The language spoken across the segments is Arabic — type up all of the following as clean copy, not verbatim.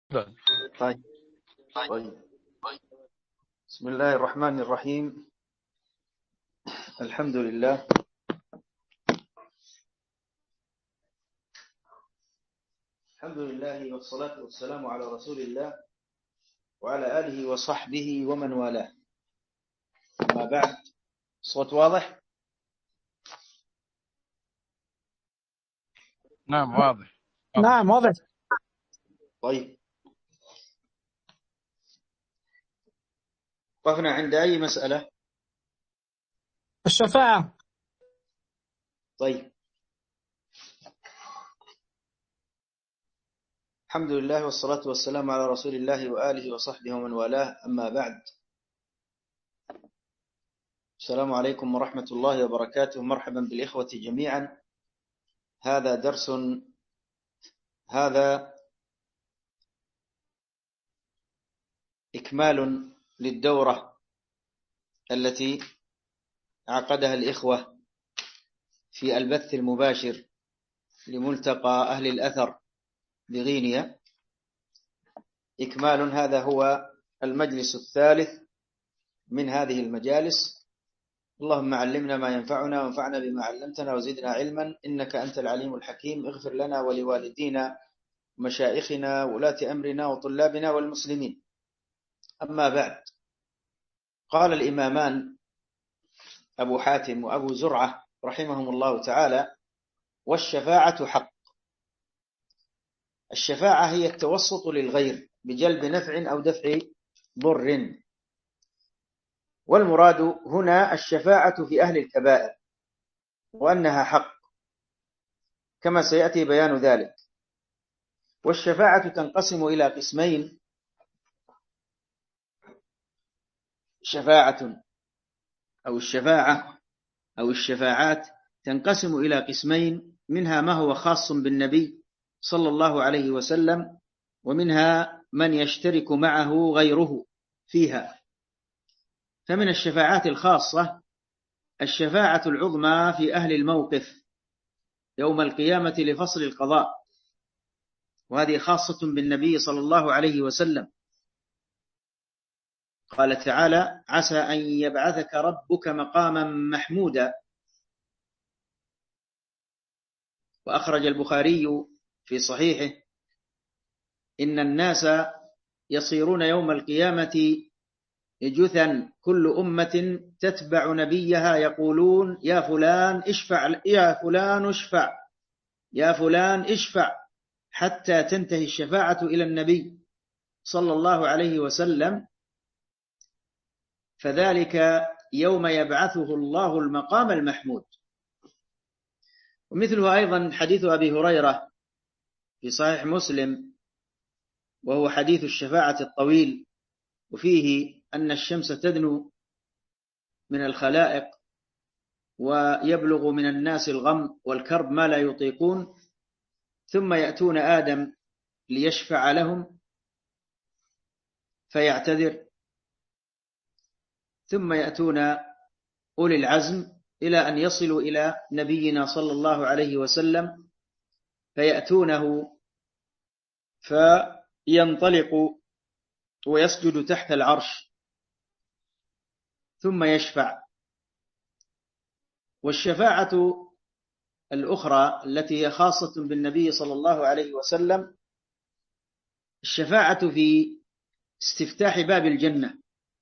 طيب. بسم الله الرحمن الرحيم. الحمد لله والصلاة والسلام على رسول الله وعلى آله وصحبه ومن والاه. أما بعد، صوت واضح؟ نعم واضح. نعم واضح. طيب، وقفنا عند أي مسألة؟ الشفاعة. طيب، الحمد لله والصلاة والسلام على رسول الله وآله وصحبه ومن والاه. أما بعد، السلام عليكم ورحمة الله وبركاته. مرحبا بالإخوة جميعا. هذا إكمال للدورة التي عقدها الإخوة في البث المباشر لملتقى أهل الأثر بغينيا. إكمال، هذا هو المجلس الثالث من هذه المجالس. اللهم علمنا ما ينفعنا وانفعنا بما علمتنا وزدنا علما، إنك أنت العليم الحكيم. اغفر لنا ولوالدينا ومشائخنا وولاة أمرنا وطلابنا والمسلمين. أما بعد، قال الإمامان أبو حاتم وأبو زرعة رحمهم الله تعالى: والشفاعة حق. الشفاعة هي التوسط للغير بجلب نفع أو دفع ضر، والمراد هنا الشفاعة في أهل الكبائر، وأنها حق كما سيأتي بيان ذلك. والشفاعة تنقسم إلى قسمين: شفاعة أو الشفاعة أو الشفاعات تنقسم إلى قسمين، منها ما هو خاص بالنبي صلى الله عليه وسلم، ومنها من يشترك معه غيره فيها. فمن الشفاعات الخاصة الشفاعة العظمى في أهل الموقف يوم القيامة لفصل القضاء، وهذه خاصة بالنبي صلى الله عليه وسلم. قال تعالى: عسى أن يبعثك ربك مقاما محمودا. وأخرج البخاري في صحيحه: إن الناس يصيرون يوم القيامة جثا، كل أمة تتبع نبيها، يقولون: يا فلان اشفع، يا فلان اشفع، يا فلان اشفع، حتى تنتهي الشفاعة إلى النبي صلى الله عليه وسلم، فذلك يوم يبعثه الله المقام المحمود. ومثله أيضا حديث أبي هريرة في صحيح مسلم، وهو حديث الشفاعة الطويل، وفيه أن الشمس تدنو من الخلائق ويبلغ من الناس الغم والكرب ما لا يطيقون، ثم يأتون آدم ليشفع لهم فيعتذر، ثم يأتون أولي العزم إلى أن يصلوا إلى نبينا صلى الله عليه وسلم فيأتونه فينطلق ويسجد تحت العرش ثم يشفع. والشفاعة الأخرى التي هي خاصة بالنبي صلى الله عليه وسلم الشفاعة في استفتاح باب الجنة،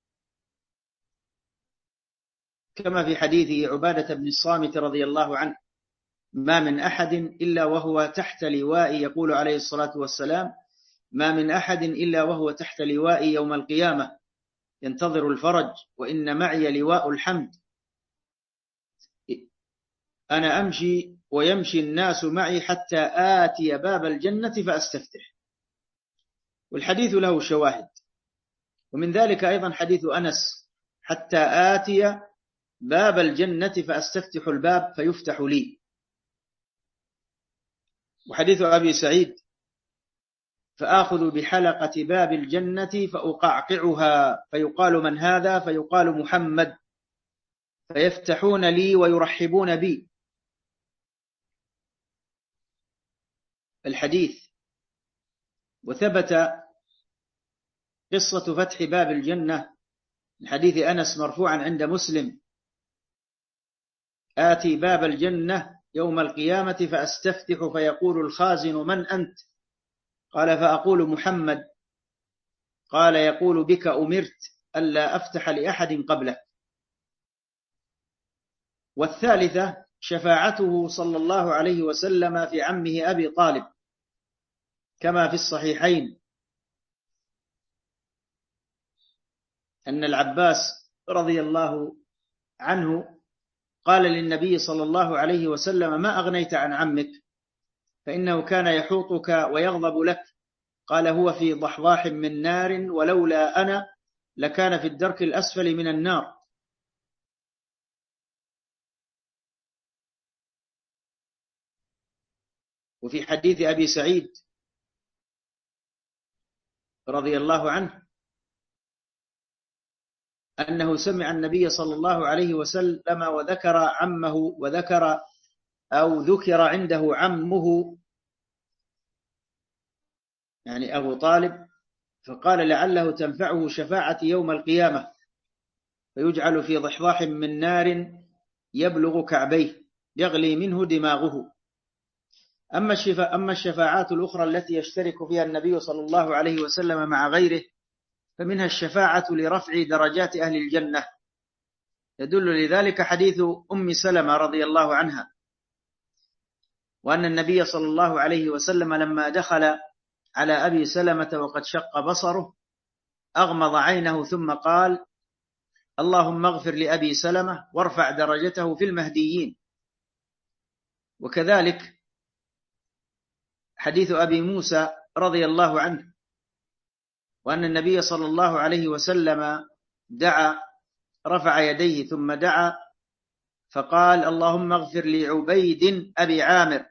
كما في حديث عبادة بن الصامت رضي الله عنه: ما من أحد إلا وهو تحت لواء، يقول عليه الصلاة والسلام: ما من أحد إلا وهو تحت لواء يوم القيامة ينتظر الفرج، وإن معي لواء الحمد، أنا أمشي ويمشي الناس معي حتى آتي باب الجنة فأستفتح. والحديث له شواهد، ومن ذلك أيضا حديث أنس: حتى آتي باب الجنة فأستفتح الباب فيفتح لي. وحديث أبي سعيد: فآخذ بحلقة باب الجنة فأقعقعها، فيقال: من هذا؟ فيقال: محمد، فيفتحون لي ويرحبون بي. الحديث. وثبت قصة فتح باب الجنة من حديث أنس مرفوعا عند مسلم: آتي باب الجنة يوم القيامة فأستفتح فيقول الخازن: من أنت؟ قال: فأقول: محمد. قال: يقول: بك أمرت ألا أفتح لأحد قبلك. والثالثة شفاعته صلى الله عليه وسلم في عمه أبي طالب كما في الصحيحين أن العباس رضي الله عنه قال للنبي صلى الله عليه وسلم: ما أغنيت عن عمك؟ فإنه كان يحوطك ويغضب لك. قال: هو في ضحضاح من نار، ولولا أنا لكان في الدرك الأسفل من النار. وفي حديث أبي سعيد رضي الله عنه أنه سمع النبي صلى الله عليه وسلم وذكر عمه، ذكر عنده عمه يعني أبو طالب، فقال: لعله تنفعه شفاعة يوم القيامة، فيجعل في ضحضاح من نار يبلغ كعبيه يغلي منه دماغه. أما الشفاعات الأخرى التي يشترك فيها النبي صلى الله عليه وسلم مع غيره فمنها الشفاعة لرفع درجات أهل الجنة. يدل لذلك حديث أم سلمة رضي الله عنها، وأن النبي صلى الله عليه وسلم لما دخل على أبي سلمة وقد شق بصره أغمض عينه ثم قال: اللهم اغفر لأبي سلمة وارفع درجته في المهديين. وكذلك حديث أبي موسى رضي الله عنه، وأن النبي صلى الله عليه وسلم رفع يديه ثم دعا فقال: اللهم اغفر لعبيد أبي عامر،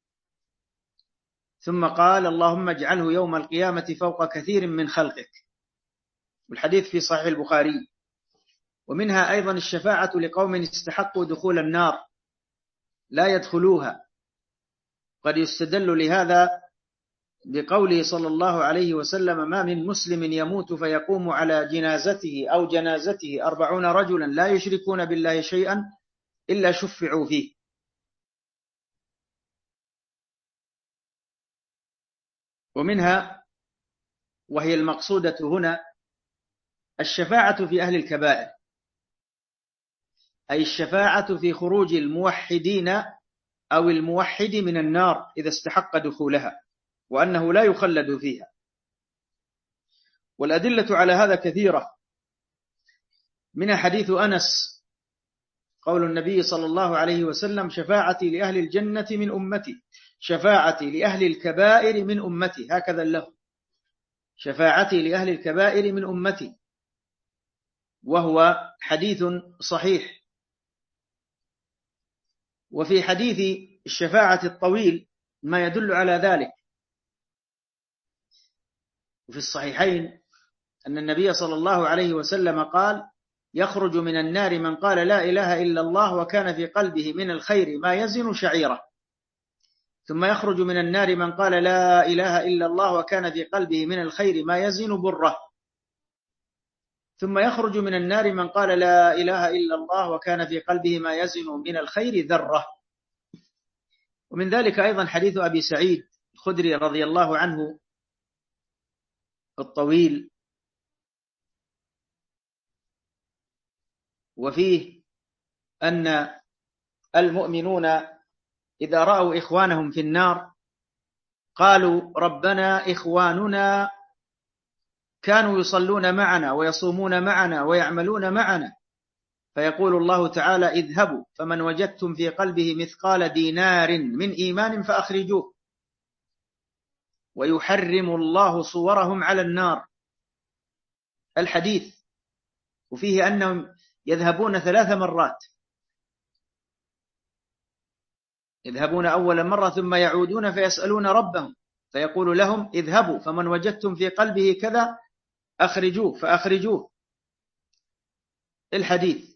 ثم قال: اللهم اجعله يوم القيامة فوق كثير من خلقك. والحديث في صحيح البخاري. ومنها أيضا الشفاعة لقوم استحقوا دخول النار لا يدخلوها. قد يستدل لهذا بقوله صلى الله عليه وسلم: ما من مسلم يموت فيقوم على جنازته 40 رجلا لا يشركون بالله شيئا إلا شفعوا فيه. ومنها وهي المقصودة هنا الشفاعة في أهل الكبائر، أي الشفاعة في خروج الموحدين أو الموحد من النار إذا استحق دخولها، وأنه لا يخلد فيها. والأدلة على هذا كثيرة، من حديث أنس قول النبي صلى الله عليه وسلم: شفاعتي لأهل الجنة من أمتي، شفاعتي لأهل الكبائر من أمتي، هكذا له: شفاعتي لأهل الكبائر من أمتي، وهو حديث صحيح. وفي حديث الشفاعة الطويل ما يدل على ذلك. وفي الصحيحين أن النبي صلى الله عليه وسلم قال: يخرج من النار من قال لا إله إلا الله وكان في قلبه من الخير ما يزن شعيرة، ثم يخرج من النار من قال لا إله إلا الله وكان في قلبه من الخير ما يزن بره، ثم يخرج من النار من قال لا إله إلا الله وكان في قلبه ما يزن من الخير ذرة. ومن ذلك أيضا حديث أبي سعيد الخدري رضي الله عنه الطويل، وفيه أن المؤمنون إذا رأوا إخوانهم في النار قالوا: ربنا إخواننا كانوا يصلون معنا ويصومون معنا ويعملون معنا، فيقول الله تعالى: اذهبوا فمن وجدتم في قلبه مثقال دينار من إيمان فأخرجوه، ويحرم الله صورهم على النار. الحديث. وفيه أنهم يذهبون 3 مرات، يذهبون أول مرة ثم يعودون فيسألون ربهم فيقول لهم: اذهبوا فمن وجدتم في قلبه كذا أخرجوه فأخرجوه. الحديث.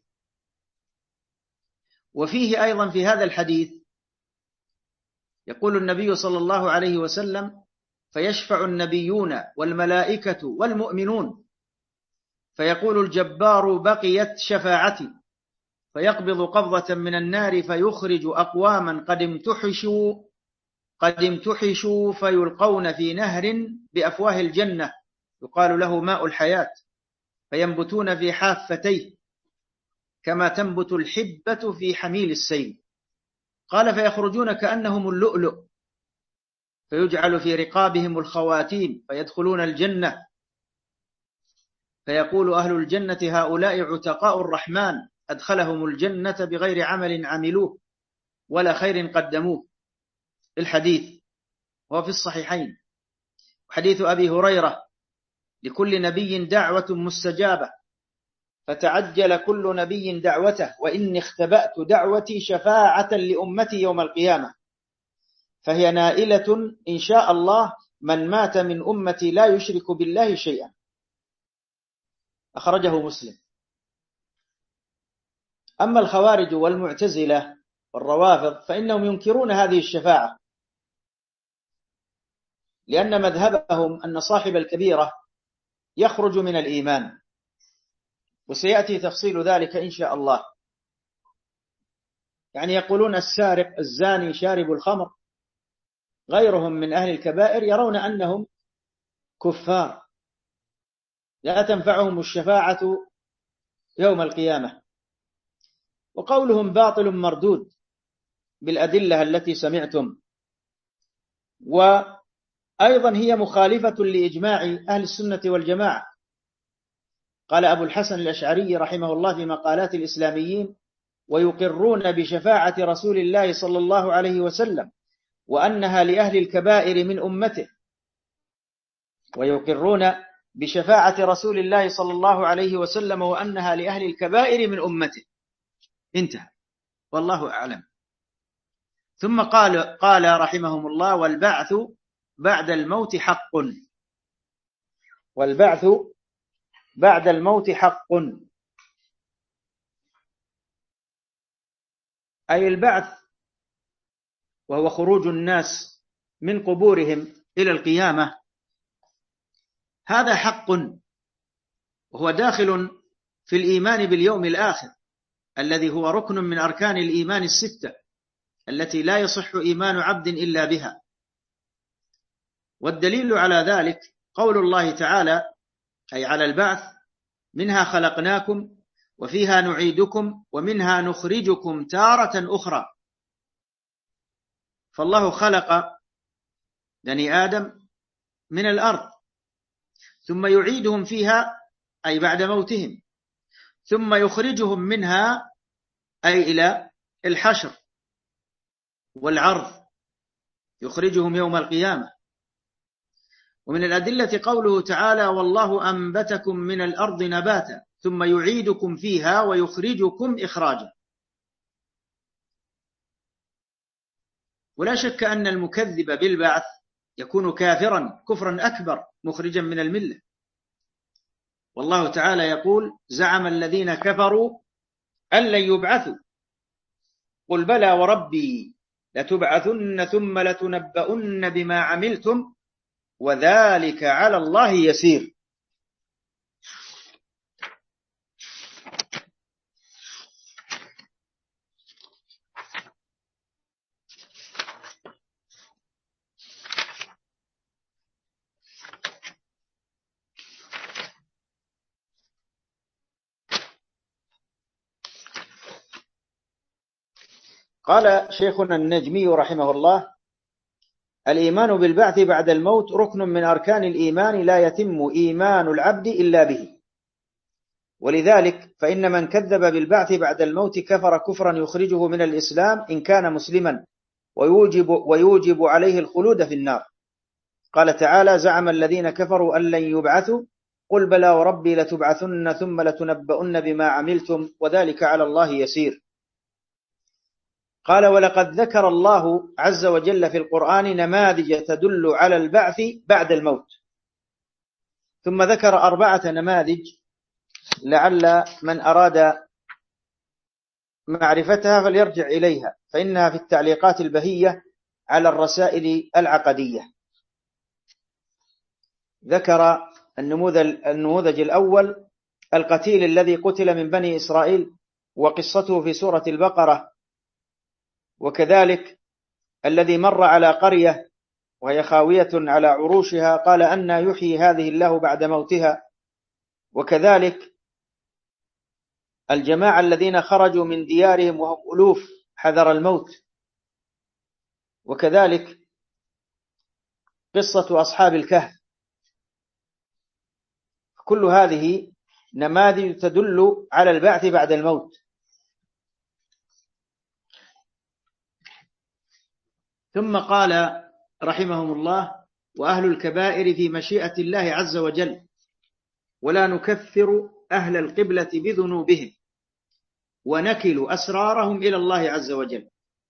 وفيه أيضا في هذا الحديث يقول النبي صلى الله عليه وسلم: فيشفع النبيون والملائكة والمؤمنون، فيقول الجبار بقيت شفاعتي، فيقبض قبضة من النار فيخرج أقواما قد امتحشوا فيلقون في نهر بأفواه الجنة يقال له ماء الحياة، فينبتون في حافتيه كما تنبت الحبة في حميل السيل. قال فيخرجون كأنهم اللؤلؤ، فيجعل في رقابهم الخواتيم فيدخلون الجنة، فيقول أهل الجنة هؤلاء عتقاء الرحمن أدخلهم الجنة بغير عمل عملوه ولا خير قدموه. الحديث هو في الصحيحين. حديث أبي هريرة: لكل نبي دعوة مستجابة، فتعجل كل نبي دعوته، وإني اختبأت دعوتي شفاعة لأمتي يوم القيامة، فهي نائلة إن شاء الله من مات من أمتي لا يشرك بالله شيئا. أخرجه مسلم. أما الخوارج والمعتزلة والروافض فإنهم ينكرون هذه الشفاعة، لأن مذهبهم أن صاحب الكبيرة يخرج من الإيمان، وسيأتي تفصيل ذلك إن شاء الله. يعني يقولون السارق الزاني شارب الخمر غيرهم من أهل الكبائر يرون أنهم كفار لا تنفعهم الشفاعة يوم القيامة، وقولهم باطل مردود بالأدلة التي سمعتم. وأيضا هي مخالفة لإجماع أهل السنة والجماعة. قال أبو الحسن الأشعري رحمه الله في مقالات الإسلاميين: ويقرون بشفاعة رسول الله صلى الله عليه وسلم وأنها لأهل الكبائر من أمته. ويقرون بشفاعة رسول الله صلى الله عليه وسلم وأنها لأهل الكبائر من أمته. انتهى، والله أعلم. ثم قال رحمهم الله: والبعث بعد الموت حق. والبعث بعد الموت حق، أي البعث وهو خروج الناس من قبورهم إلى القيامة، هذا حق، وهو داخل في الإيمان باليوم الآخر الذي هو ركن من أركان الإيمان الستة التي لا يصح إيمان عبد إلا بها. والدليل على ذلك قول الله تعالى، أي على البعث: منها خلقناكم وفيها نعيدكم ومنها نخرجكم تارة أخرى. فالله خلق بني آدم من الأرض، ثم يعيدهم فيها أي بعد موتهم، ثم يخرجهم منها أي إلى الحشر والعرض، يخرجهم يوم القيامة. ومن الأدلة قوله تعالى: والله أنبتكم من الأرض نباتا ثم يعيدكم فيها ويخرجكم إخراجا. ولا شك أن المكذب بالبعث يكون كافرا كفرا أكبر مخرجا من الملة. والله تعالى يقول: زعم الذين كفروا أن لن يبعثوا قل بلى وربي لتبعثن ثم لتنبؤن بما عملتم وذلك على الله يسير. قال شيخنا النجمي رحمه الله: الإيمان بالبعث بعد الموت ركن من أركان الإيمان لا يتم إيمان العبد إلا به، ولذلك فإن من كذب بالبعث بعد الموت كفر كفرا يخرجه من الإسلام إن كان مسلما، ويوجب عليه الخلود في النار. قال تعالى: زعم الذين كفروا أن لن يبعثوا قل بلى وربي لتبعثن ثم لتنبؤن بما عملتم وذلك على الله يسير. قال: ولقد ذكر الله عز وجل في القرآن نماذج تدل على البعث بعد الموت، ثم ذكر 4 نماذج لعل من أراد معرفتها فليرجع إليها، فإنها في التعليقات البهية على الرسائل العقدية. ذكر النموذج الأول القتيل الذي قتل من بني إسرائيل وقصته في سورة البقرة، وكذلك الذي مر على قرية وهي خاوية على عروشها قال أنى يحيي هذه الله بعد موتها، وكذلك الجماعة الذين خرجوا من ديارهم وهم ألوف حذر الموت، وكذلك قصة أصحاب الكهف. كل هذه نماذج تدل على البعث بعد الموت. ثم قال رحمهم الله: وأهل الكبائر في مشيئة الله عز وجل، ولا نكفر أهل القبلة بذنوبهم ونكل أسرارهم إلى الله عز وجل.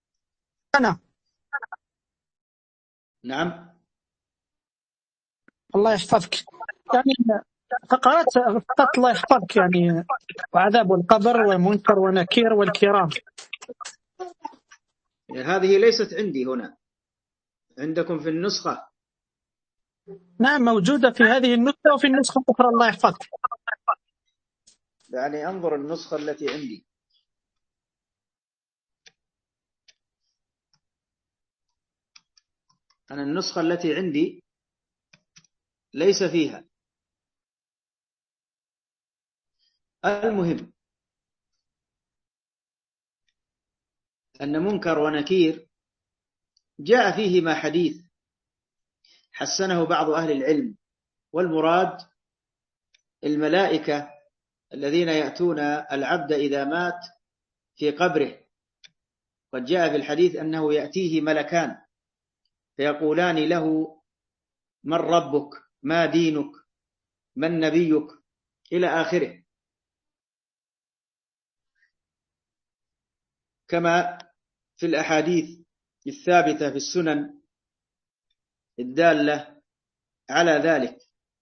نعم. الله يحفظك. يعني فقط الله يحفظك، يعني وعذاب القبر والمنكر ونكير والكرام. هذه ليست عندي هنا، عندكم في النسخة. نعم موجودة في هذه النسخة وفي النسخة الأخرى. الله يحفظك. يعني أنظر النسخة التي عندي. أنا النسخة التي عندي ليس فيها. المهم أن منكر ونكير جاء فيهما حديث حسنه بعض أهل العلم، والمراد الملائكة الذين يأتون العبد إذا مات في قبره. قد جاء في الحديث أنه يأتيه ملكان فيقولان له: من ربك؟ ما دينك؟ من نبيك؟ إلى آخره، كما في الأحاديث الثابتة في السنن الدالة على ذلك.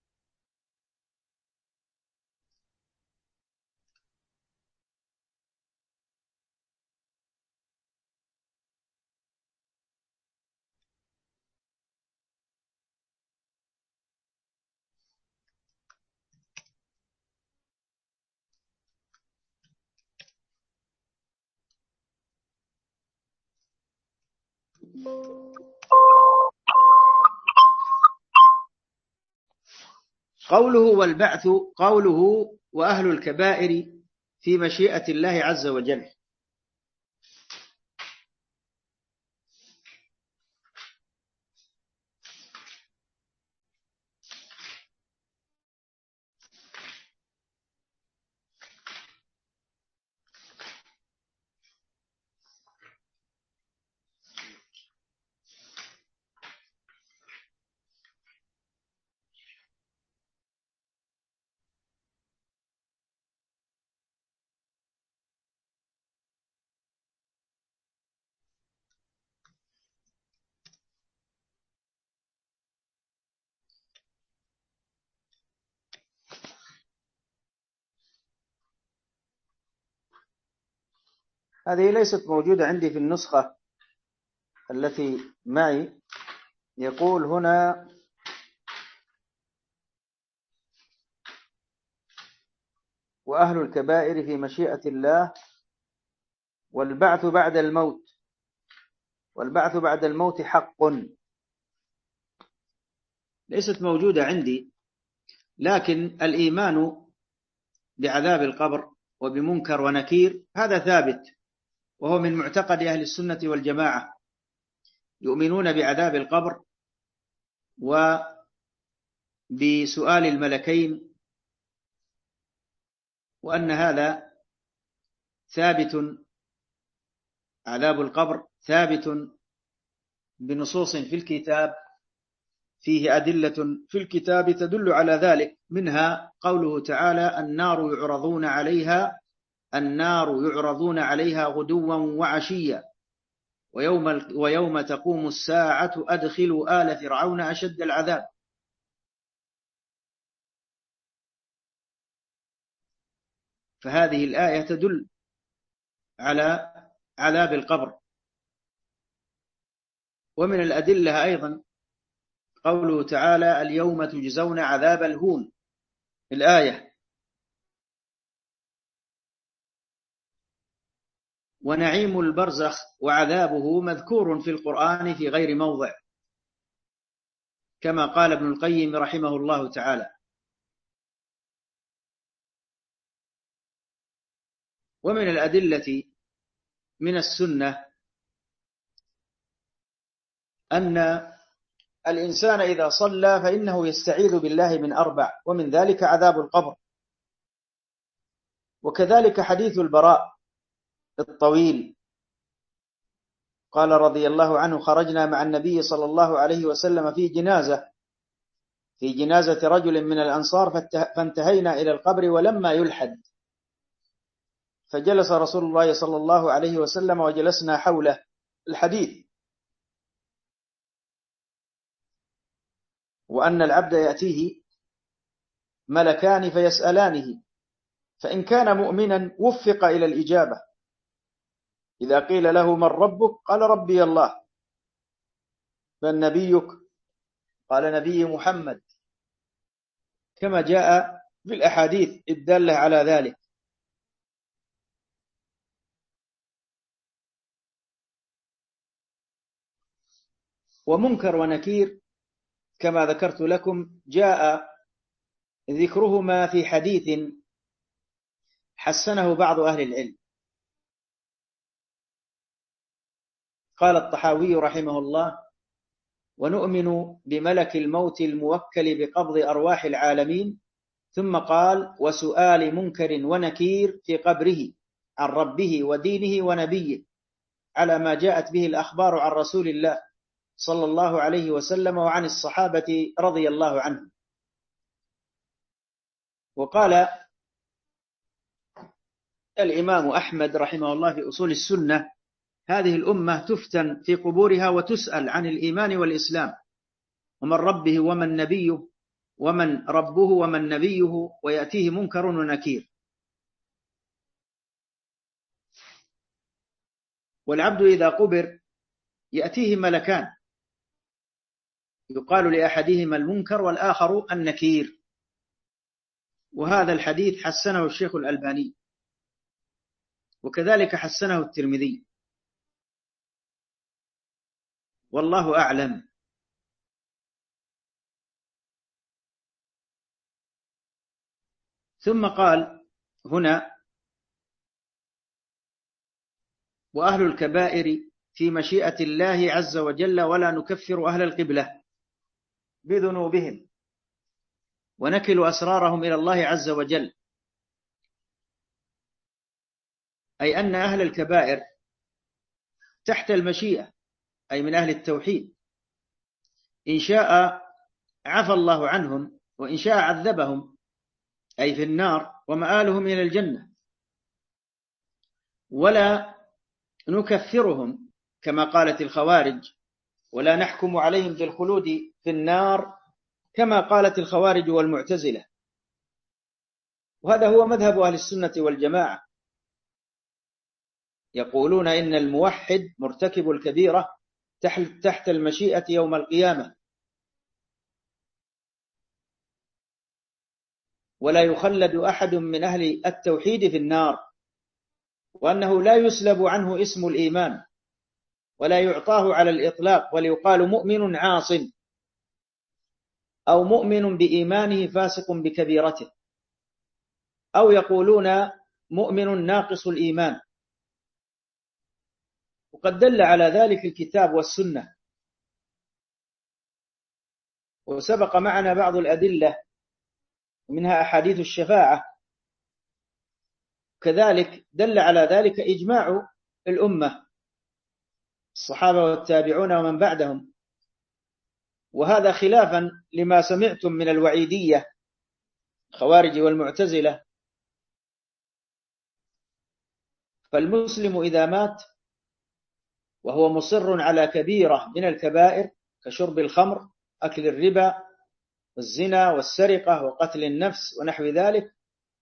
قوله والبعث، قوله وأهل الكبائر في مشيئة الله عز وجل. هذه ليست موجودة عندي في النسخة التي معي. يقول هنا: وأهل الكبائر في مشيئة الله والبعث بعد الموت، والبعث بعد الموت حق. ليست موجودة عندي، لكن الإيمان بعذاب القبر وبمنكر ونكير هذا ثابت، وهو من معتقد أهل السنة والجماعة. يؤمنون بعذاب القبر وبسؤال الملكين، وأن هذا ثابت، عذاب القبر ثابت بنصوص في الكتاب، فيه أدلة في الكتاب تدل على ذلك، منها قوله تعالى: النار يعرضون عليها غدوا وعشيا ويوم تقوم الساعة أدخلوا آل فرعون أشد العذاب. فهذه الآية تدل على عذاب القبر. ومن الأدلة أيضا قوله تعالى: اليوم تجزون عذاب الهون، الآية. ونعيم البرزخ وعذابه مذكور في القرآن في غير موضع، كما قال ابن القيم رحمه الله تعالى. ومن الأدلة من السنة أن الإنسان إذا صلى فإنه يستعيذ بالله من 4، ومن ذلك عذاب القبر. وكذلك حديث البراء الطويل، قال رضي الله عنه: خرجنا مع النبي صلى الله عليه وسلم في جنازة رجل من الأنصار، فانتهينا إلى القبر ولما يلحد، فجلس رسول الله صلى الله عليه وسلم وجلسنا حوله. الحديث. وأن العبد يأتيه ملكان فيسألانه، فإن كان مؤمنا وفق إلى الإجابة. إذا قيل له: من ربك؟ قال: ربي الله. من نبيك؟ قال: نبي محمد، كما جاء في الأحاديث الدالة على ذلك. ومنكر ونكير كما ذكرت لكم جاء ذكرهما في حديث حسنه بعض أهل العلم. قال الطحاوي رحمه الله: ونؤمن بملك الموت الموكل بقبض أرواح العالمين. ثم قال: وسؤال منكر ونكير في قبره عن ربه ودينه ونبيه، على ما جاءت به الأخبار عن رسول الله صلى الله عليه وسلم وعن الصحابة رضي الله عنهم. وقال الإمام أحمد رحمه الله في أصول السنة: هذه الأمة تفتن في قبورها وتسأل عن الإيمان والإسلام، ومن ربه ومن نبيه، ومن ربه ومن نبيه، ويأتيه منكر ونكير. والعبد إذا قبر يأتيه ملكان، يقال لأحدهما المنكر والآخر النكير. وهذا الحديث حسنه الشيخ الألباني، وكذلك حسنه الترمذي، والله أعلم. ثم قال هنا: وأهل الكبائر في مشيئة الله عز وجل، ولا نكفر أهل القبلة بذنوبهم، ونكل أسرارهم إلى الله عز وجل. أي أن أهل الكبائر تحت المشيئة، أي من أهل التوحيد. إن شاء عفى الله عنهم، وإن شاء عذبهم، أي في النار، ومآلهم إلى الجنة. ولا نكفرهم كما قالت الخوارج، ولا نحكم عليهم بالخلود في النار كما قالت الخوارج والمعتزلة. وهذا هو مذهب أهل السنة والجماعة، يقولون إن الموحد مرتكب الكبيرة تحت المشيئة يوم القيامة، ولا يخلد أحد من أهل التوحيد في النار، وأنه لا يسلب عنه اسم الإيمان ولا يعطاه على الإطلاق، وليقال مؤمن عاص، أو مؤمن بإيمانه فاسق بكبيرته، أو يقولون مؤمن ناقص الإيمان. وقد دل على ذلك الكتاب والسنة، وسبق معنا بعض الأدلة ومنها أحاديث الشفاعة. كذلك دل على ذلك إجماع الأمة، الصحابة والتابعون ومن بعدهم، وهذا خلافا لما سمعتم من الوعيدية الخوارج والمعتزلة. فالمسلم إذا مات وهو مصر على كبيرة من الكبائر كشرب الخمر، أكل الربا، والزنا والسرقة وقتل النفس ونحو ذلك،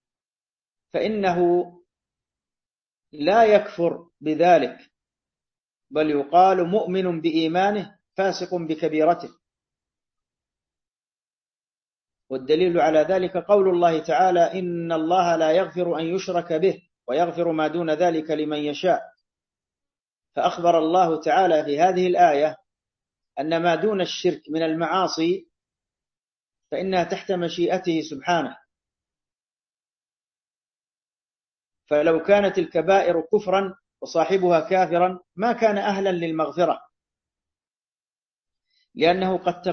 فإنه لا يكفر بذلك، بل يقال مؤمن بإيمانه فاسق بكبيرته. والدليل على ذلك قول الله تعالى: إن الله لا يغفر أن يشرك به ويغفر ما دون ذلك لمن يشاء. فأخبر الله تعالى في هذه الآية أن ما دون الشرك من المعاصي فإنها تحت مشيئته سبحانه. فلو كانت الكبائر كفرا وصاحبها كافرا ما كان أهلا للمغفرة، لأنه قد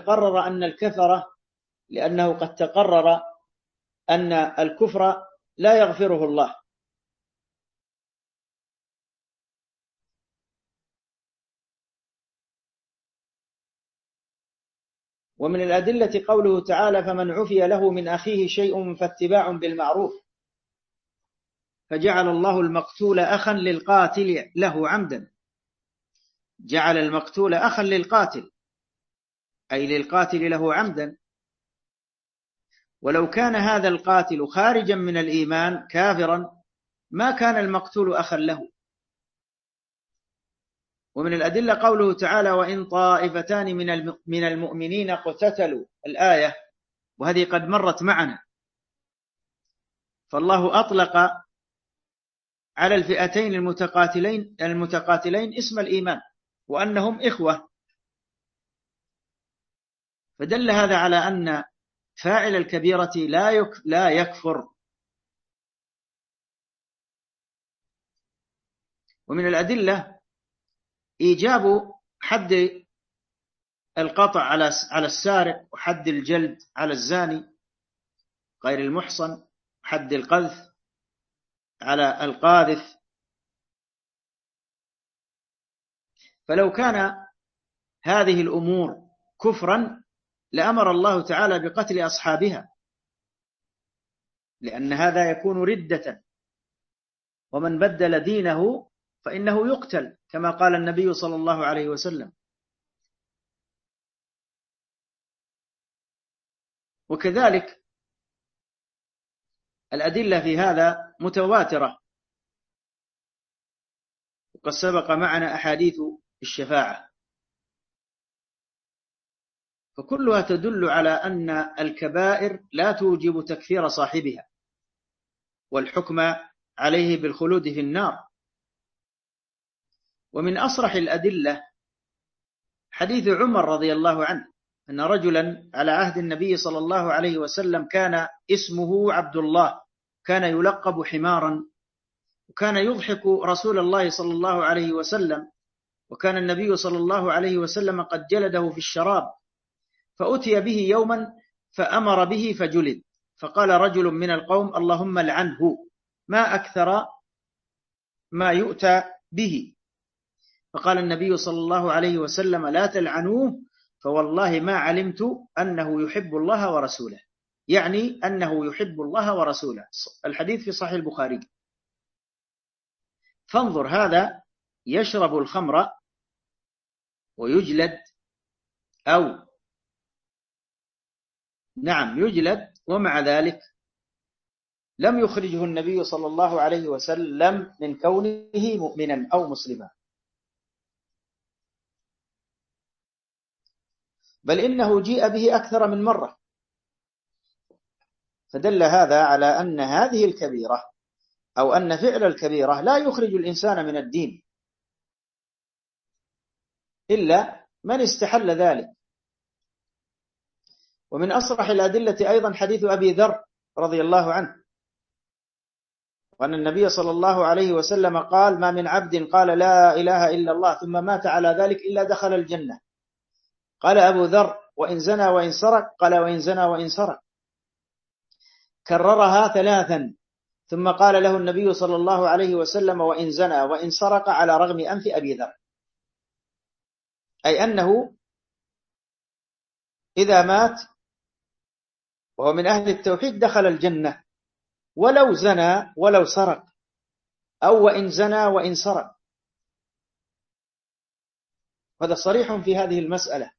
تقرر أن الكفر لا يغفره الله. ومن الأدلة قوله تعالى: فمن عفي له من أخيه شيء فاتباع بالمعروف، فجعل الله المقتول أخا للقاتل له عمدا. جعل المقتول أخا للقاتل، أي للقاتل له عمدا. ولو كان هذا القاتل خارجا من الإيمان كافرا ما كان المقتول أخا له. ومن الأدلة قوله تعالى: وإن طائفتان من المؤمنين اقتتلوا، الآية، وهذه قد مرت معنا. فالله أطلق على الفئتين المتقاتلين اسم الإيمان وأنهم إخوة، فدل هذا على أن فاعل الكبيرة لا يكفر. ومن الأدلة إيجاب حد القطع على السارق، وحد الجلد على الزاني غير المحصن، حد القذف على القاذف. فلو كان هذه الأمور كفرا لأمر الله تعالى بقتل أصحابها، لأن هذا يكون ردة، ومن بدل دينه فإنه يقتل كما قال النبي صلى الله عليه وسلم. وكذلك الأدلة في هذا متواترة، وقد سبق معنا أحاديث الشفاعة، فكلها تدل على أن الكبائر لا توجب تكفير صاحبها والحكم عليه بالخلود في النار. ومن أصرح الأدلة حديث عمر رضي الله عنه أن رجلا على عهد النبي صلى الله عليه وسلم كان اسمه عبد الله، كان يلقب حمارا، وكان يضحك رسول الله صلى الله عليه وسلم، وكان النبي صلى الله عليه وسلم قد جلده في الشراب، فأتي به يوما فأمر به فجلد، فقال رجل من القوم: اللهم لعنه، ما أكثر ما يؤتى به. فقال النبي صلى الله عليه وسلم: لا تلعنوه، فوالله ما علمت أنه يحب الله ورسوله، يعني أنه يحب الله ورسوله. الحديث في صحيح البخاري. فانظر، هذا يشرب الخمر ويجلد، يجلد، ومع ذلك لم يخرجه النبي صلى الله عليه وسلم من كونه مؤمنا أو مسلما، بل إنه جيء به أكثر من مرة. فدل هذا على أن هذه الكبيرة أو أن فعل الكبيرة لا يخرج الإنسان من الدين إلا من استحل ذلك. ومن أصرح الأدلة أيضا حديث أبي ذر رضي الله عنه، وأن النبي صلى الله عليه وسلم قال: ما من عبد قال لا إله إلا الله ثم مات على ذلك إلا دخل الجنة. قال أبو ذر: وإن زنى وإن سرق؟ قال: وإن زنى وإن سرق. كررها 3، ثم قال له النبي صلى الله عليه وسلم: وإن زنى وإن سرق، على رغم أنف أبي ذر، أي أنه إذا مات وهو من أهل التوحيد دخل الجنة، ولو زنى ولو سرق، أو وإن زنى وإن سرق. هذا صريح في هذه المسألة.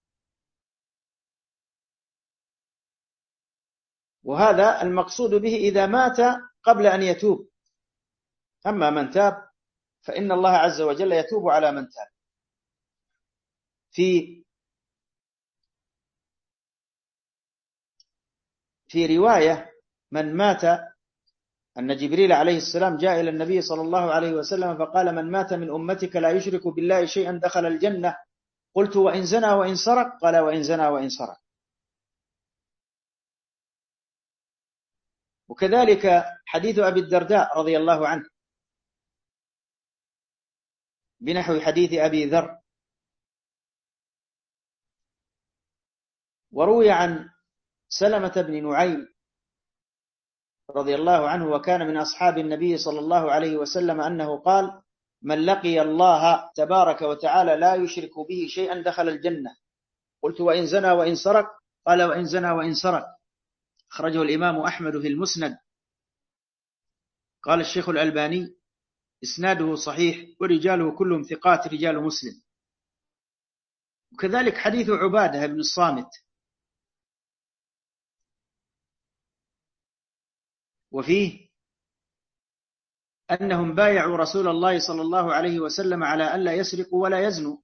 وهذا المقصود به إذا مات قبل أن يتوب. أما من تاب فإن الله عز وجل يتوب على من تاب. في في رواية من مات أن جبريل عليه السلام جاء إلى النبي صلى الله عليه وسلم فقال: من مات من أمتك لا يشرك بالله شيئا دخل الجنة. قلت: وإن زنى وإن سرق؟ قال: وإن زنى وإن سرق. وكذلك حديث أبي الدرداء رضي الله عنه بنحو حديث أبي ذر. وروي عن سلمة بن نعيم رضي الله عنه وكان من أصحاب النبي صلى الله عليه وسلم أنه قال: من لقي الله تبارك وتعالى لا يشرك به شيئا دخل الجنة. قلت: وإن زنى وإن سرق؟ قال: وإن زنى وإن سرق. أخرجه الإمام أحمد في المسند. قال الشيخ الألباني: إسناده صحيح ورجاله كلهم ثقات رجال مسلم. وكذلك حديث عبادة بن الصامت، وفيه أنهم بايعوا رسول الله صلى الله عليه وسلم على أن لا يسرقوا ولا يزنوا.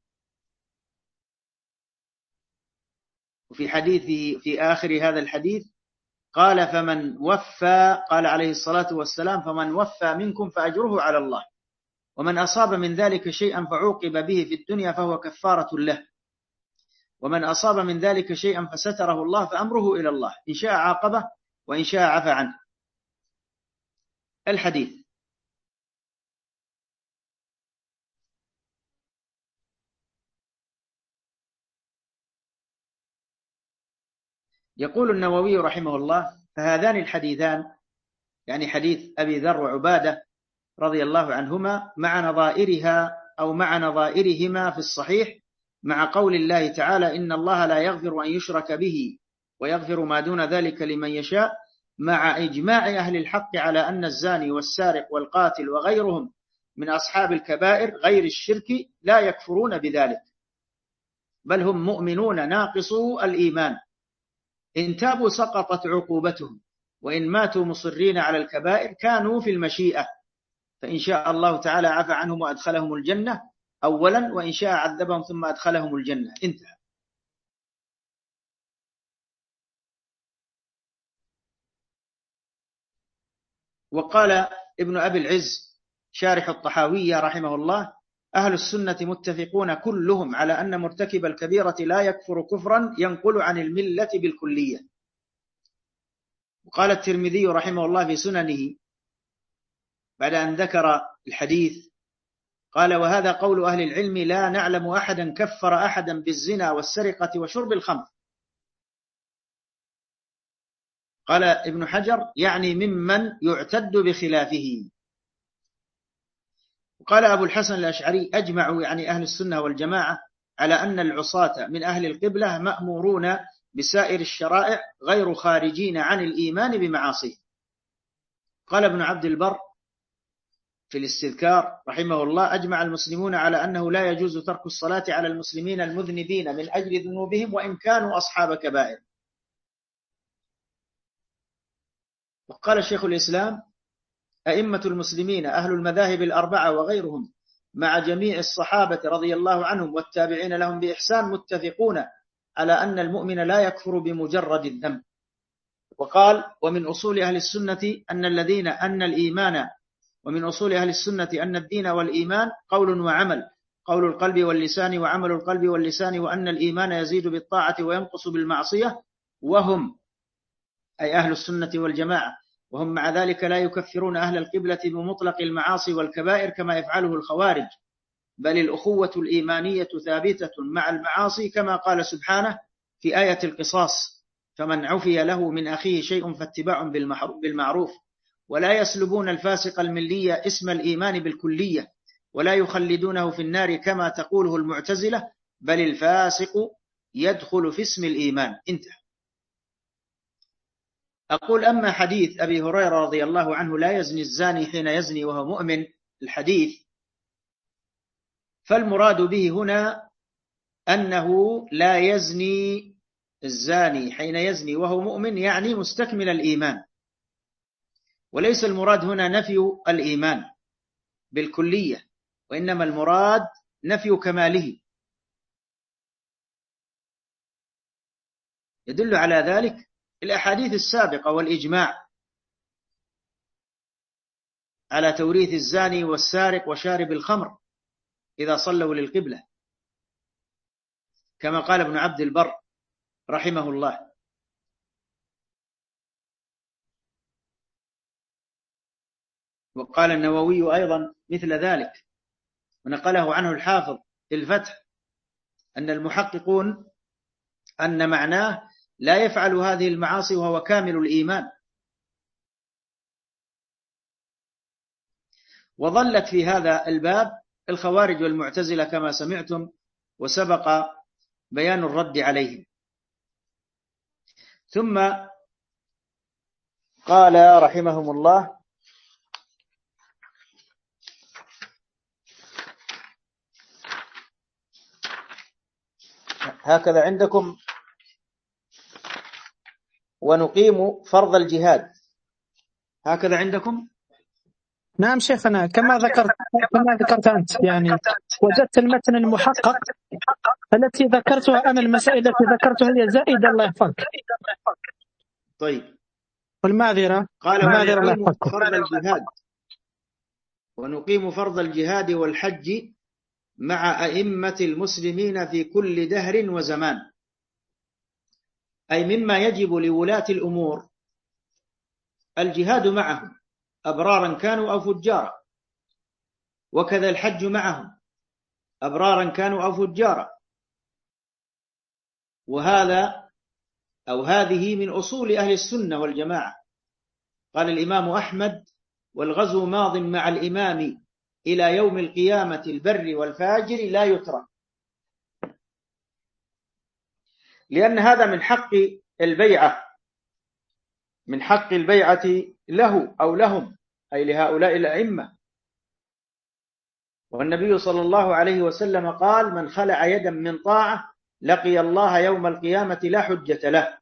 وفي حديثه في آخر هذا الحديث قال: فمن وفى، قال عليه الصلاة والسلام: فمن وفى منكم فأجره على الله، ومن أصاب من ذلك شيئا فعوقب به في الدنيا فهو كفارة له، ومن أصاب من ذلك شيئا فستره الله فأمره إلى الله، إن شاء عاقبه وإن شاء عفى عنه. الحديث. يقول النووي رحمه الله: فهذان الحديثان، يعني حديث أبي ذر وعبادة رضي الله عنهما، مع نظائرها أو مع نظائرهما في الصحيح، مع قول الله تعالى: إن الله لا يغفر أن يشرك به ويغفر ما دون ذلك لمن يشاء، مع إجماع أهل الحق على أن الزاني والسارق والقاتل وغيرهم من أصحاب الكبائر غير الشرك لا يكفرون بذلك، بل هم مؤمنون ناقصو الإيمان، إن تابوا سقطت عقوبتهم، وإن ماتوا مصرين على الكبائر كانوا في المشيئة، فإن شاء الله تعالى عفى عنهم وأدخلهم الجنة أولا، وإن شاء عذبهم ثم أدخلهم الجنة. انتهى. وقال ابن أبي العز شارح الطحاوية رحمه الله: أهل السنة متفقون كلهم على أن مرتكب الكبيرة لا يكفر كفرا ينقل عن الملة بالكلية. وقال الترمذي رحمه الله في سننه بعد أن ذكر الحديث قال: وهذا قول أهل العلم، لا نعلم أحدا كفر أحدا بالزنا والسرقة وشرب الخمر. قال ابن حجر: يعني ممن يعتد بخلافه. وقال أبو الحسن الأشعري: أجمعوا، يعني أهل السنة والجماعة، على أن العصاة من أهل القبلة مأمورون بسائر الشرائع غير خارجين عن الإيمان بمعاصيه. قال ابن عبد البر في الاستذكار رحمه الله: أجمع المسلمون على أنه لا يجوز ترك الصلاة على المسلمين المذنبين من أجل ذنوبهم وإن كانوا أصحاب كبائر. وقال شيخ الإسلام: أئمة المسلمين أهل المذاهب الأربعة وغيرهم مع جميع الصحابة رضي الله عنهم والتابعين لهم بإحسان متفقون على أن المؤمن لا يكفر بمجرد الذنب. وقال: ومن أصول أهل السنة أن الإيمان، ومن أصول أهل السنة أن الدين والإيمان قول وعمل، قول القلب واللسان وعمل القلب واللسان، وأن الإيمان يزيد بالطاعة وينقص بالمعصية، وهم أي أهل السنة والجماعة، وهم مع ذلك لا يكفرون أهل القبلة بمطلق المعاصي والكبائر كما يفعله الخوارج، بل الأخوة الإيمانية ثابتة مع المعاصي، كما قال سبحانه في آية القصاص: فمن عفي له من أخيه شيء فاتباع بالمعروف، ولا يسلبون الفاسق الملي اسم الإيمان بالكلية، ولا يخلدونه في النار كما تقوله المعتزلة، بل الفاسق يدخل في اسم الإيمان. انتهى. أقول: أما حديث أبي هريرة رضي الله عنه: لا يزني الزاني حين يزني وهو مؤمن، الحديث، فالمراد به هنا أنه لا يزني الزاني حين يزني وهو مؤمن، يعني مستكمل الإيمان، وليس المراد هنا نفي الإيمان بالكلية، وإنما المراد نفي كماله. يدل على ذلك الأحاديث السابقة والإجماع على توريث الزاني والسارق وشارب الخمر إذا صلوا للقبلة، كما قال ابن عبد البر رحمه الله. وقال النووي أيضا مثل ذلك، ونقله عنه الحافظ في الفتح أن المحققون أن معناه لا يفعل هذه المعاصي وهو كامل الإيمان. وظلت في هذا الباب الخوارج والمعتزلة كما سمعتم، وسبق بيان الرد عليهم. ثم قال رحمهم الله: هكذا عندكم: ونقيم فرض الجهاد. هكذا عندكم؟ نعم شيخنا، كما ذكرت أنت، يعني وجدت المتن المحقق التي ذكرتها أنا، المسائل التي ذكرتها هي زائدة، الله يحفظك. طيب، والمعذرة قال: الله ونقيم فرض الجهاد، ونقيم فرض الجهاد والحج مع أئمة المسلمين في كل دهر وزمان، أي مما يجب لولاة الأمور الجهاد معهم أبرارا كانوا أو فجارا، وكذا الحج معهم أبرارا كانوا أو فجارا. وهذا أو هذه من أصول أهل السنة والجماعة. قال الإمام أحمد: والغزو ماض مع الإمام إلى يوم القيامة البر والفاجر لا يترك، لأن هذا من حق البيعة، من حق البيعة له أو لهم، أي لهؤلاء الأئمة. والنبي صلى الله عليه وسلم قال: من خلع يدا من طاعة لقي الله يوم القيامة لا حجة له،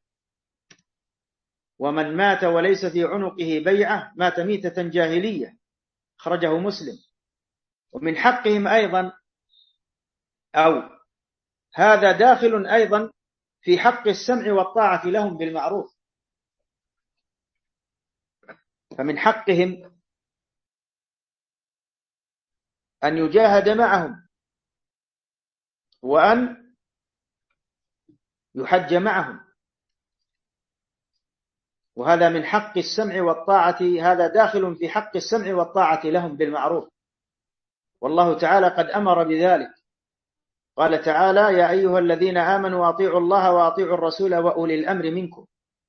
ومن مات وليس في عنقه بيعة مات ميتة جاهلية، أخرجه مسلم. ومن حقهم أيضا، أو هذا داخل أيضا في حق السمع والطاعة لهم بالمعروف، فمن حقهم أن يجاهد معهم وأن يحج معهم، وهذا من حق السمع والطاعة، هذا داخل في حق السمع والطاعة لهم بالمعروف. والله تعالى قد أمر بذلك، قال تعالى: يا أيها الذين آمنوا أطيعوا الله وأطيعوا الرسول وأولي الأمر منكم،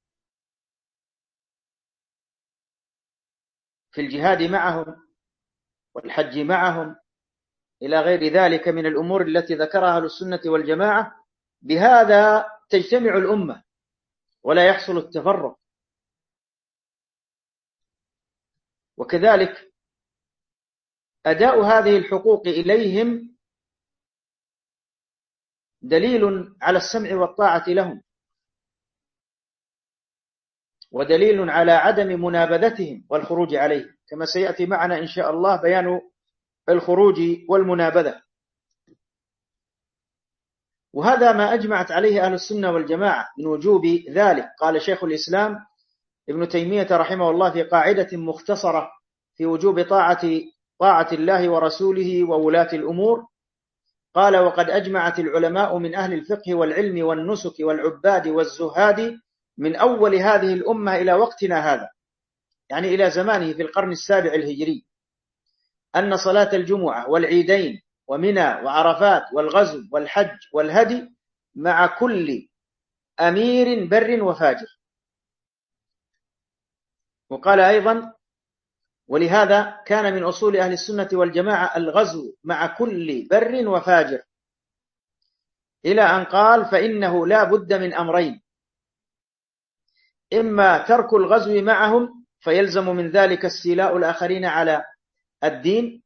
في الجهاد معهم والحج معهم إلى غير ذلك من الأمور التي ذكرها أهل السنة والجماعة. بهذا تجتمع الأمة ولا يحصل التفرق. وكذلك أداء هذه الحقوق إليهم دليل على السمع والطاعة لهم، ودليل على عدم منابذتهم والخروج عليهم، كما سيأتي معنا إن شاء الله بيان الخروج والمنابذة. وهذا ما أجمعت عليه أهل السنة والجماعة من وجوب ذلك. قال شيخ الإسلام ابن تيمية رحمه الله في قاعدة مختصرة في وجوب طاعة الله ورسوله وولاة الأمور، قال: وقد أجمعت العلماء من أهل الفقه والعلم والنسك والعباد والزهاد من أول هذه الأمة إلى وقتنا هذا، يعني إلى زمانه في القرن السابع الهجري، أن صلاة الجمعة والعيدين ومنى وعرفات والغزو والحج والهدي مع كل أمير بر وفاجر. وقال أيضا: ولهذا كان من أصول أهل السنة والجماعة الغزو مع كل بر وفاجر، إلى أن قال: فإنه لا بد من أمرين: إما ترك الغزو معهم فيلزم من ذلك استيلاء الآخرين على الدين،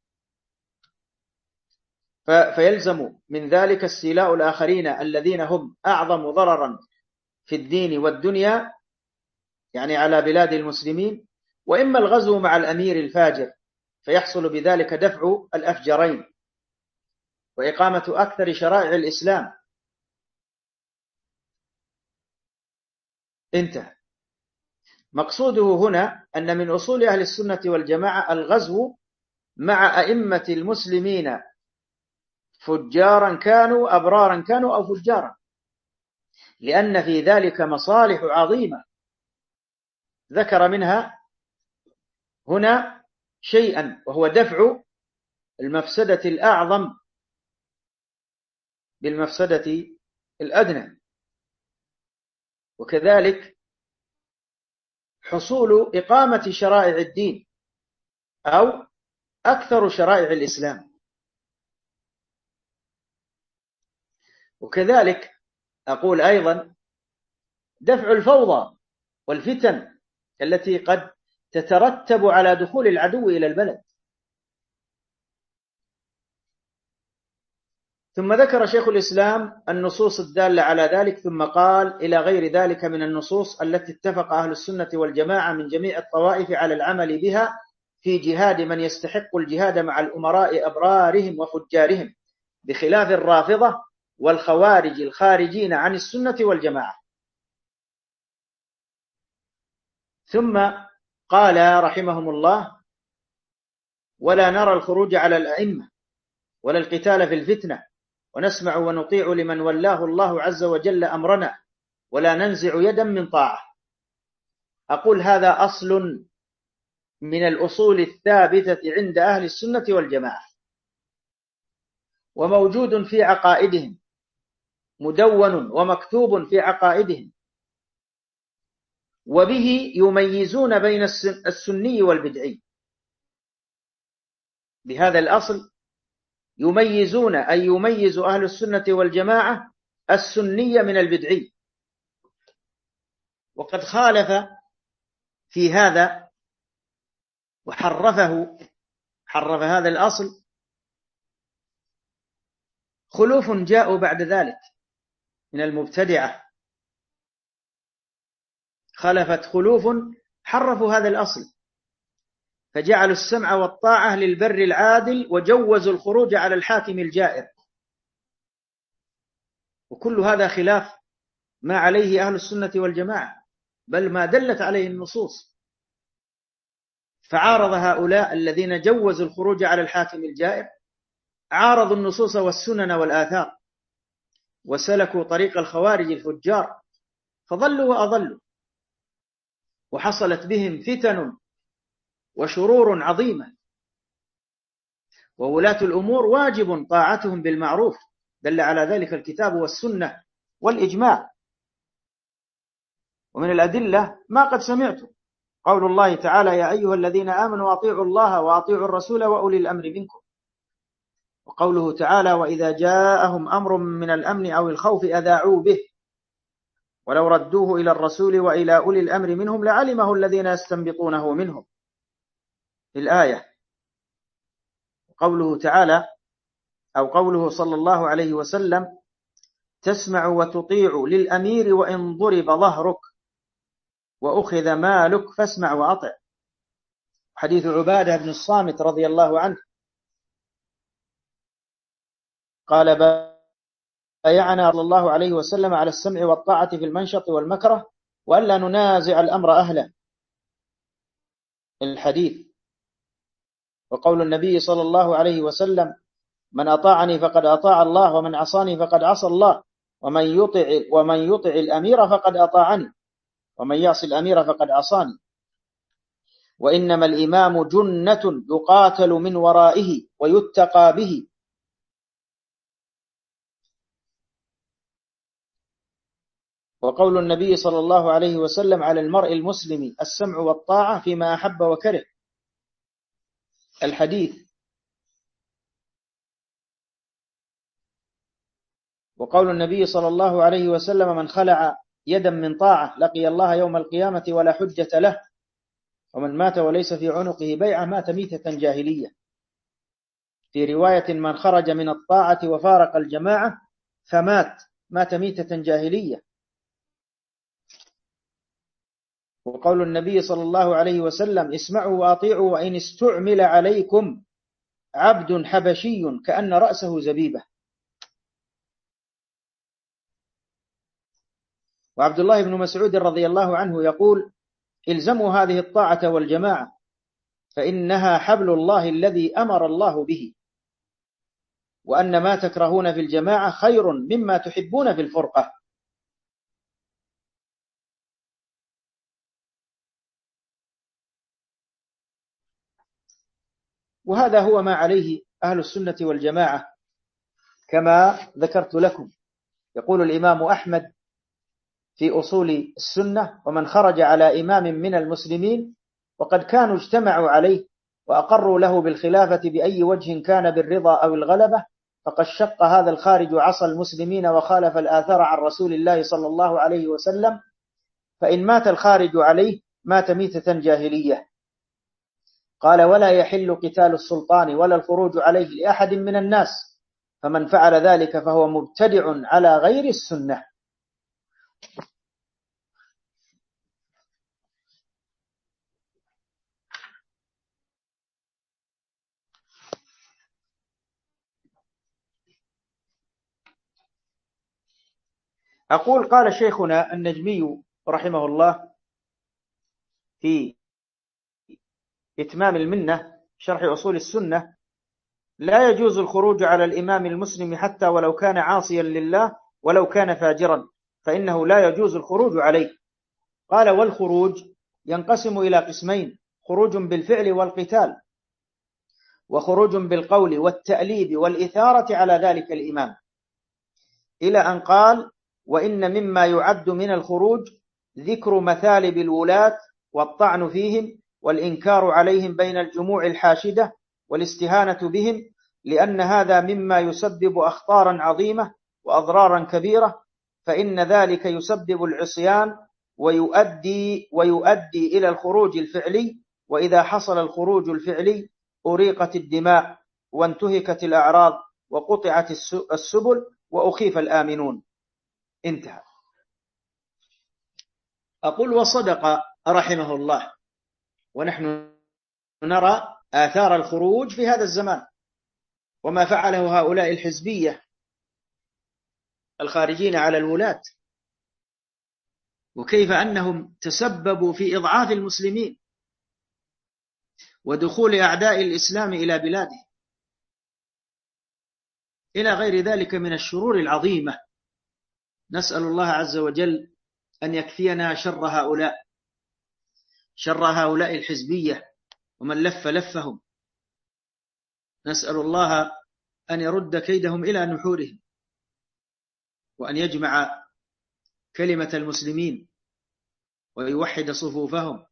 فيلزم من ذلك استيلاء الآخرين الذين هم أعظم ضررا في الدين والدنيا، يعني على بلاد المسلمين، وإما الغزو مع الأمير الفاجر فيحصل بذلك دفع الأفجرين وإقامة أكثر شرائع الإسلام. انتهى. مقصوده هنا أن من أصول أهل السنة والجماعة الغزو مع أئمة المسلمين فجارا كانوا أبرارا كانوا أو فجارا، لأن في ذلك مصالح عظيمة ذكر منها هنا شيئا، وهو دفع المفسدة الأعظم بالمفسدة الأدنى، وكذلك حصول إقامة شرائع الدين أو أكثر شرائع الإسلام. وكذلك أقول أيضا دفع الفوضى والفتن التي قد تترتب على دخول العدو إلى البلد. ثم ذكر شيخ الإسلام النصوص الدالة على ذلك، ثم قال: إلى غير ذلك من النصوص التي اتفق أهل السنة والجماعة من جميع الطوائف على العمل بها في جهاد من يستحق الجهاد مع الأمراء أبرارهم وفجارهم، بخلاف الرافضة والخوارج الخارجين عن السنة والجماعة. ثم قال رحمهم الله: ولا نرى الخروج على الأئمة ولا القتال في الفتنة، ونسمع ونطيع لمن ولاه الله عز وجل أمرنا، ولا ننزع يدا من طاعة. أقول هذا أصل من الأصول الثابتة عند أهل السنة والجماعة، وموجود في عقائدهم، مدون ومكتوب في عقائدهم، وبه يميزون بين السني والبدعي. بهذا الأصل يميزون، أي يميز أهل السنة والجماعة السني من البدعي. وقد خالف في هذا حرف هذا الأصل خلوف جاءوا بعد ذلك من المبتدعة، خلفت خلوف حرفوا هذا الأصل، فجعلوا السمع والطاعة للبر العادل، وجوزوا الخروج على الحاكم الجائر. وكل هذا خلاف ما عليه أهل السنة والجماعة، بل ما دلت عليه النصوص. فعارض هؤلاء الذين جوزوا الخروج على الحاكم الجائر، عارضوا النصوص والسنن والآثار، وسلكوا طريق الخوارج الفجار، فضلوا وأضلوا، وحصلت بهم فتن وشرور عظيمة. وولاة الأمور واجب طاعتهم بالمعروف، دل على ذلك الكتاب والسنة والإجماع. ومن الأدلة ما قد سمعتم، قول الله تعالى: يا أيها الذين آمنوا أطيعوا الله وأطيعوا الرسول وأولي الأمر منكم. وقوله تعالى: وإذا جاءهم أمر من الأمن أو الخوف أذاعوا به ولو ردوه إلى الرسول وإلى أولي الأمر منهم لعلمه الذين يستنبطونه منهم، في الآية. قوله تعالى أو قوله صلى الله عليه وسلم: تسمع وتطيع للأمير وإن ضرب ظهرك وأخذ مالك فاسمع وأطع. حديث عبادة بن الصامت رضي الله عنه قال: بايعنا صلى الله عليه وسلم على السمع والطاعة في المنشط والمكره، وألا ننازع الأمر أهله. الحديث. وقول النبي صلى الله عليه وسلم: من أطاعني فقد أطاع الله، ومن عصاني فقد عصى الله، ومن يطع الأمير فقد أطاعني، ومن يعص الأمير فقد عصاني. وإنما الإمام جنة يقاتل من ورائه ويتقى به. وقول النبي صلى الله عليه وسلم: على المرء المسلم السمع والطاعة فيما أحب وكره. الحديث. وقول النبي صلى الله عليه وسلم: من خلع يدا من طاعة لقي الله يوم القيامة ولا حجة له، ومن مات وليس في عنقه بيعة مات ميتة جاهلية. في رواية: من خرج من الطاعة وفارق الجماعة مات ميتة جاهلية. وقول النبي صلى الله عليه وسلم: اسمعوا وأطيعوا وإن استعمل عليكم عبد حبشي كأن رأسه زبيبة. وعبد الله بن مسعود رضي الله عنه يقول: الزموا هذه الطاعة والجماعة، فإنها حبل الله الذي أمر الله به، وأن ما تكرهون في الجماعة خير مما تحبون في الفرقة. وهذا هو ما عليه أهل السنة والجماعة كما ذكرت لكم. يقول الإمام أحمد في أصول السنة: ومن خرج على إمام من المسلمين وقد كانوا اجتمعوا عليه وأقروا له بالخلافة بأي وجه كان بالرضا أو الغلبة، فقد شق هذا الخارج عصى المسلمين وخالف الآثار عن رسول الله صلى الله عليه وسلم، فإن مات الخارج عليه مات ميتة جاهلية. قال: ولا يحل قتال السلطان ولا الخروج عليه لأحد من الناس، فمن فعل ذلك فهو مبتدع على غير السنة. أقول: قال شيخنا النجمي رحمه الله في إتمام المنة شرح أصول السنة: لا يجوز الخروج على الإمام المسلم حتى ولو كان عاصيا لله ولو كان فاجرا، فإنه لا يجوز الخروج عليه. قال: والخروج ينقسم إلى قسمين: خروج بالفعل والقتال، وخروج بالقول والتأليب والإثارة على ذلك الإمام، إلى أن قال: وإن مما يعد من الخروج ذكر مثالب الولاة والطعن فيهم والإنكار عليهم بين الجموع الحاشدة والاستهانة بهم، لأن هذا مما يسبب أخطارا عظيمة وأضرارا كبيرة، فإن ذلك يسبب العصيان ويؤدي إلى الخروج الفعلي، وإذا حصل الخروج الفعلي أريقت الدماء وانتهكت الأعراض وقطعت السبل وأخيف الآمنون. انتهى. أقول: وصدق رحمه الله، ونحن نرى آثار الخروج في هذا الزمان وما فعله هؤلاء الحزبية الخارجين على الولاة، وكيف أنهم تسببوا في إضعاف المسلمين ودخول أعداء الإسلام إلى بلاده، إلى غير ذلك من الشرور العظيمة. نسأل الله عز وجل أن يكفينا شر هؤلاء الحزبية ومن لف لفهم. نسأل الله أن يرد كيدهم إلى نحورهم، وأن يجمع كلمة المسلمين ويوحد صفوفهم،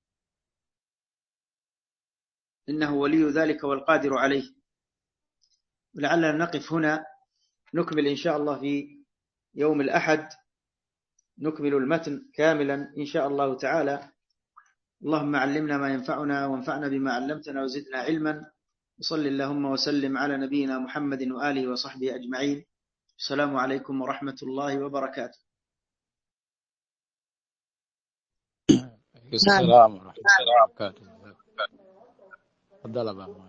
إنه ولي ذلك والقادر عليه. ولعلنا نقف هنا، نكمل إن شاء الله في يوم الأحد، نكمل المتن كاملا إن شاء الله تعالى. اللهم علمنا ما ينفعنا وانفعنا بما علمتنا وزدنا علما. وصل اللهم وسلم على نبينا محمد وآله وصحبه أجمعين. السلام عليكم ورحمة الله وبركاته. السلام ورحمة الله وبركاته. تفضل أبا.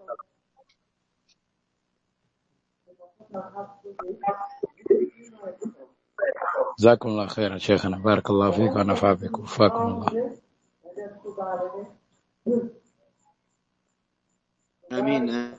جزاكم الله خيرا شيخنا، بارك الله فيك ونفع بك ووفقكم الله. آمين.